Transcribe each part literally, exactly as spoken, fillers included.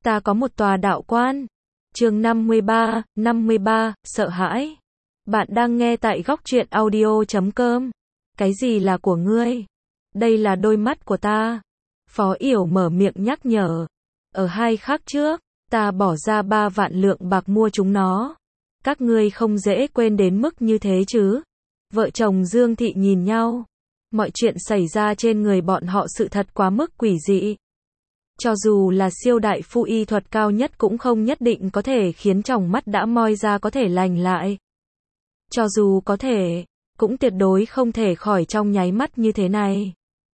ta có một tòa đạo quan. Chương năm mươi ba, năm mươi ba, sợ hãi. Bạn đang nghe tại góc truyện audio chấm com. Cái gì là của ngươi? Đây là đôi mắt của ta. Phó Yểu mở miệng nhắc nhở. Ở hai khắc trước, ta bỏ ra ba vạn lượng bạc mua chúng nó. Các ngươi không dễ quên đến mức như thế chứ? Vợ chồng Dương Thị nhìn nhau. Mọi chuyện xảy ra trên người bọn họ sự thật quá mức quỷ dị. Cho dù là siêu đại phu y thuật cao nhất cũng không nhất định có thể khiến tròng mắt đã moi ra có thể lành lại. Cho dù có thể, cũng tuyệt đối không thể khỏi trong nháy mắt như thế này.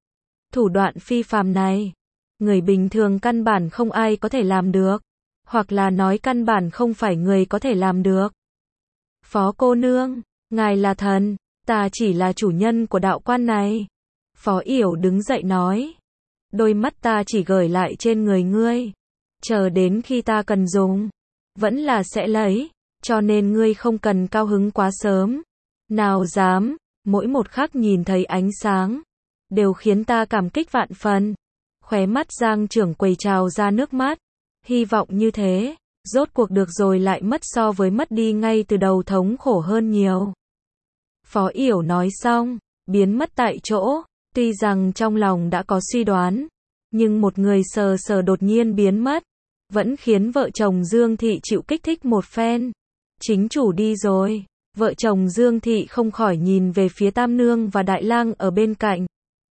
Thủ đoạn phi phàm này, người bình thường căn bản không ai có thể làm được, hoặc là nói căn bản không phải người có thể làm được. Phó cô nương, ngài là thần, ta chỉ là chủ nhân của đạo quan này. Phó Yểu đứng dậy nói. Đôi mắt ta chỉ gửi lại trên người ngươi. Chờ đến khi ta cần dùng, vẫn là sẽ lấy, cho nên ngươi không cần cao hứng quá sớm. Nào dám, mỗi một khắc nhìn thấy ánh sáng, đều khiến ta cảm kích vạn phần. Khóe mắt Giang trưởng quầy trào ra nước mắt. Hy vọng như thế, rốt cuộc được rồi lại mất so với mất đi ngay từ đầu thống khổ hơn nhiều. Phó Yểu nói xong, biến mất tại chỗ. Tuy rằng trong lòng đã có suy đoán, nhưng một người sờ sờ đột nhiên biến mất, vẫn khiến vợ chồng Dương Thị chịu kích thích một phen. Chính chủ đi rồi, vợ chồng Dương Thị không khỏi nhìn về phía Tam Nương và Đại Lang ở bên cạnh.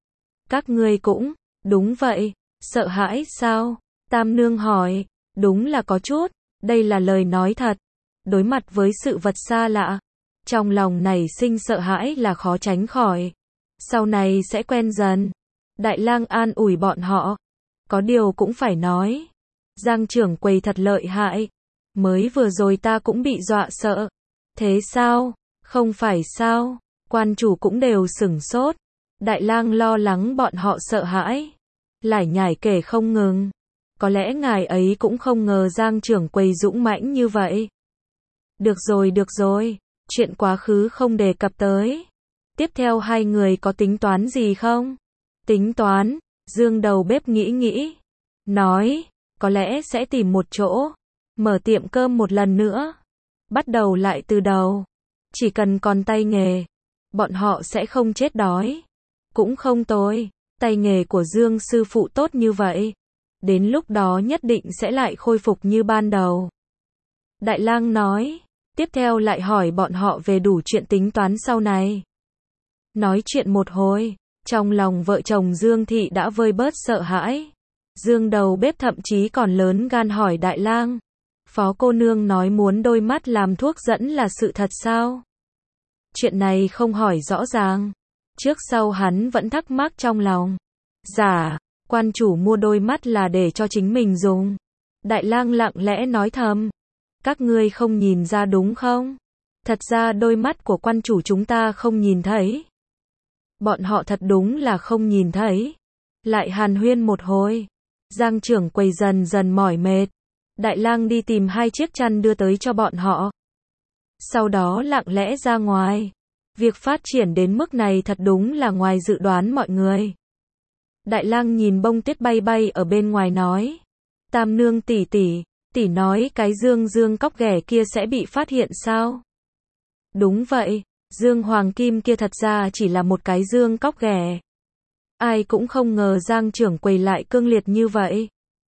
Các ngươi cũng, đúng vậy, sợ hãi sao? Tam Nương hỏi, đúng là có chút, đây là lời nói thật. Đối mặt với sự vật xa lạ, trong lòng nảy sinh sợ hãi là khó tránh khỏi. Sau này sẽ quen dần. Đại Lang an ủi bọn họ. Có điều cũng phải nói. Giang trưởng quầy thật lợi hại. Mới vừa rồi ta cũng bị dọa sợ. Thế sao? Không phải sao? Quan chủ cũng đều sửng sốt. Đại Lang lo lắng bọn họ sợ hãi. Lải nhải kể không ngừng. Có lẽ ngài ấy cũng không ngờ Giang trưởng quầy dũng mãnh như vậy. Được rồi được rồi. Chuyện quá khứ không đề cập tới. Tiếp theo hai người có tính toán gì không? Tính toán, Dương đầu bếp nghĩ nghĩ. Nói, có lẽ sẽ tìm một chỗ. Mở tiệm cơm một lần nữa. Bắt đầu lại từ đầu. Chỉ cần còn tay nghề. Bọn họ sẽ không chết đói. Cũng không tồi. Tay nghề của Dương sư phụ tốt như vậy. Đến lúc đó nhất định sẽ lại khôi phục như ban đầu. Đại Lang nói. Tiếp theo lại hỏi bọn họ về đủ chuyện tính toán sau này. Nói chuyện một hồi, trong lòng vợ chồng Dương Thị đã vơi bớt sợ hãi. Dương đầu bếp thậm chí còn lớn gan hỏi Đại Lang. Phó cô nương nói muốn đôi mắt làm thuốc dẫn là sự thật sao? Chuyện này không hỏi rõ ràng. Trước sau hắn vẫn thắc mắc trong lòng. Dạ, quan chủ mua đôi mắt là để cho chính mình dùng. Đại Lang lặng lẽ nói thầm. Các ngươi không nhìn ra đúng không? Thật ra đôi mắt của quan chủ chúng ta không nhìn thấy. Bọn họ thật đúng là không nhìn thấy. Lại hàn huyên một hồi. Giang trưởng quầy dần dần mỏi mệt. Đại Lang đi tìm hai chiếc chăn đưa tới cho bọn họ. Sau đó lặng lẽ ra ngoài. Việc phát triển đến mức này thật đúng là ngoài dự đoán mọi người. Đại Lang nhìn bông tuyết bay bay ở bên ngoài nói. Tam Nương tỷ tỷ, tỷ nói cái dương dương cóc ghẻ kia sẽ bị phát hiện sao? Đúng vậy. Dương hoàng kim kia thật ra chỉ là một cái dương cóc ghẻ. Ai cũng không ngờ Giang trưởng quầy lại cương liệt như vậy.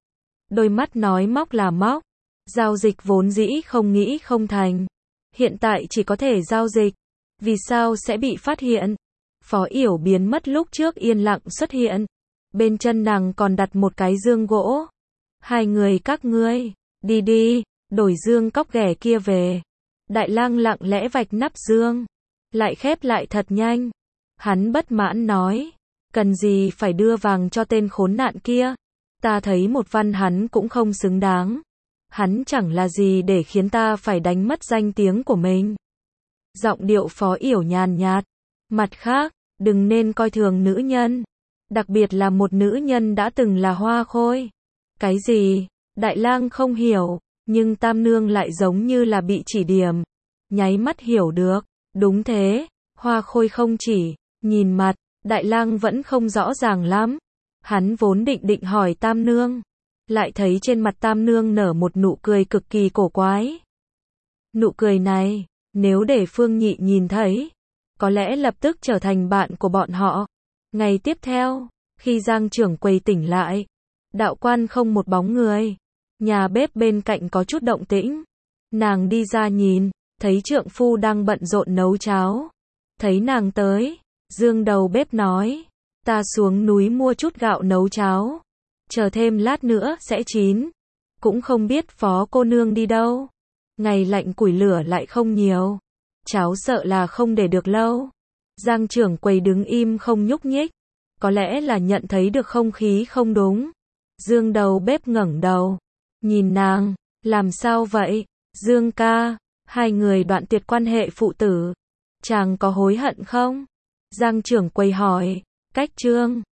Đôi mắt nói móc là móc. Giao dịch vốn dĩ không nghĩ không thành. Hiện tại chỉ có thể giao dịch. Vì sao sẽ bị phát hiện? Phó Yểu biến mất lúc trước yên lặng xuất hiện. Bên chân nàng còn đặt một cái dương gỗ. Hai người các ngươi, đi đi, đổi dương cóc ghẻ kia về. Đại Lang lặng lẽ vạch nắp dương. Lại khép lại thật nhanh. Hắn bất mãn nói. Cần gì phải đưa vàng cho tên khốn nạn kia. Ta thấy một văn hắn cũng không xứng đáng. Hắn chẳng là gì để khiến ta phải đánh mất danh tiếng của mình. Giọng điệu Phó Yểu nhàn nhạt. Mặt khác, đừng nên coi thường nữ nhân. Đặc biệt là một nữ nhân đã từng là hoa khôi. Cái gì? Đại Lang không hiểu. Nhưng Tam Nương lại giống như là bị chỉ điểm. Nháy mắt hiểu được. Đúng thế, hoa khôi không chỉ, nhìn mặt, Đại Lang vẫn không rõ ràng lắm. Hắn vốn định định hỏi Tam Nương, lại thấy trên mặt Tam Nương nở một nụ cười cực kỳ cổ quái. Nụ cười này, nếu để Phương Nhị nhìn thấy, có lẽ lập tức trở thành bạn của bọn họ. Ngày tiếp theo, khi Giang trưởng quầy tỉnh lại, đạo quan không một bóng người. Nhà bếp bên cạnh có chút động tĩnh. Nàng đi ra nhìn, thấy trượng phu đang bận rộn nấu cháo. Thấy nàng tới, Dương đầu bếp nói, ta xuống núi mua chút gạo nấu cháo. Chờ thêm lát nữa sẽ chín. Cũng không biết phó cô nương đi đâu. Ngày lạnh củi lửa lại không nhiều. Cháo sợ là không để được lâu. Giang trưởng quầy đứng im không nhúc nhích. Có lẽ là nhận thấy được không khí không đúng. Dương đầu bếp ngẩng đầu. Nhìn nàng, làm sao vậy? Dương ca, hai người đoạn tuyệt quan hệ phụ tử. Chàng có hối hận không? Giang trưởng quầy hỏi. Cách Trương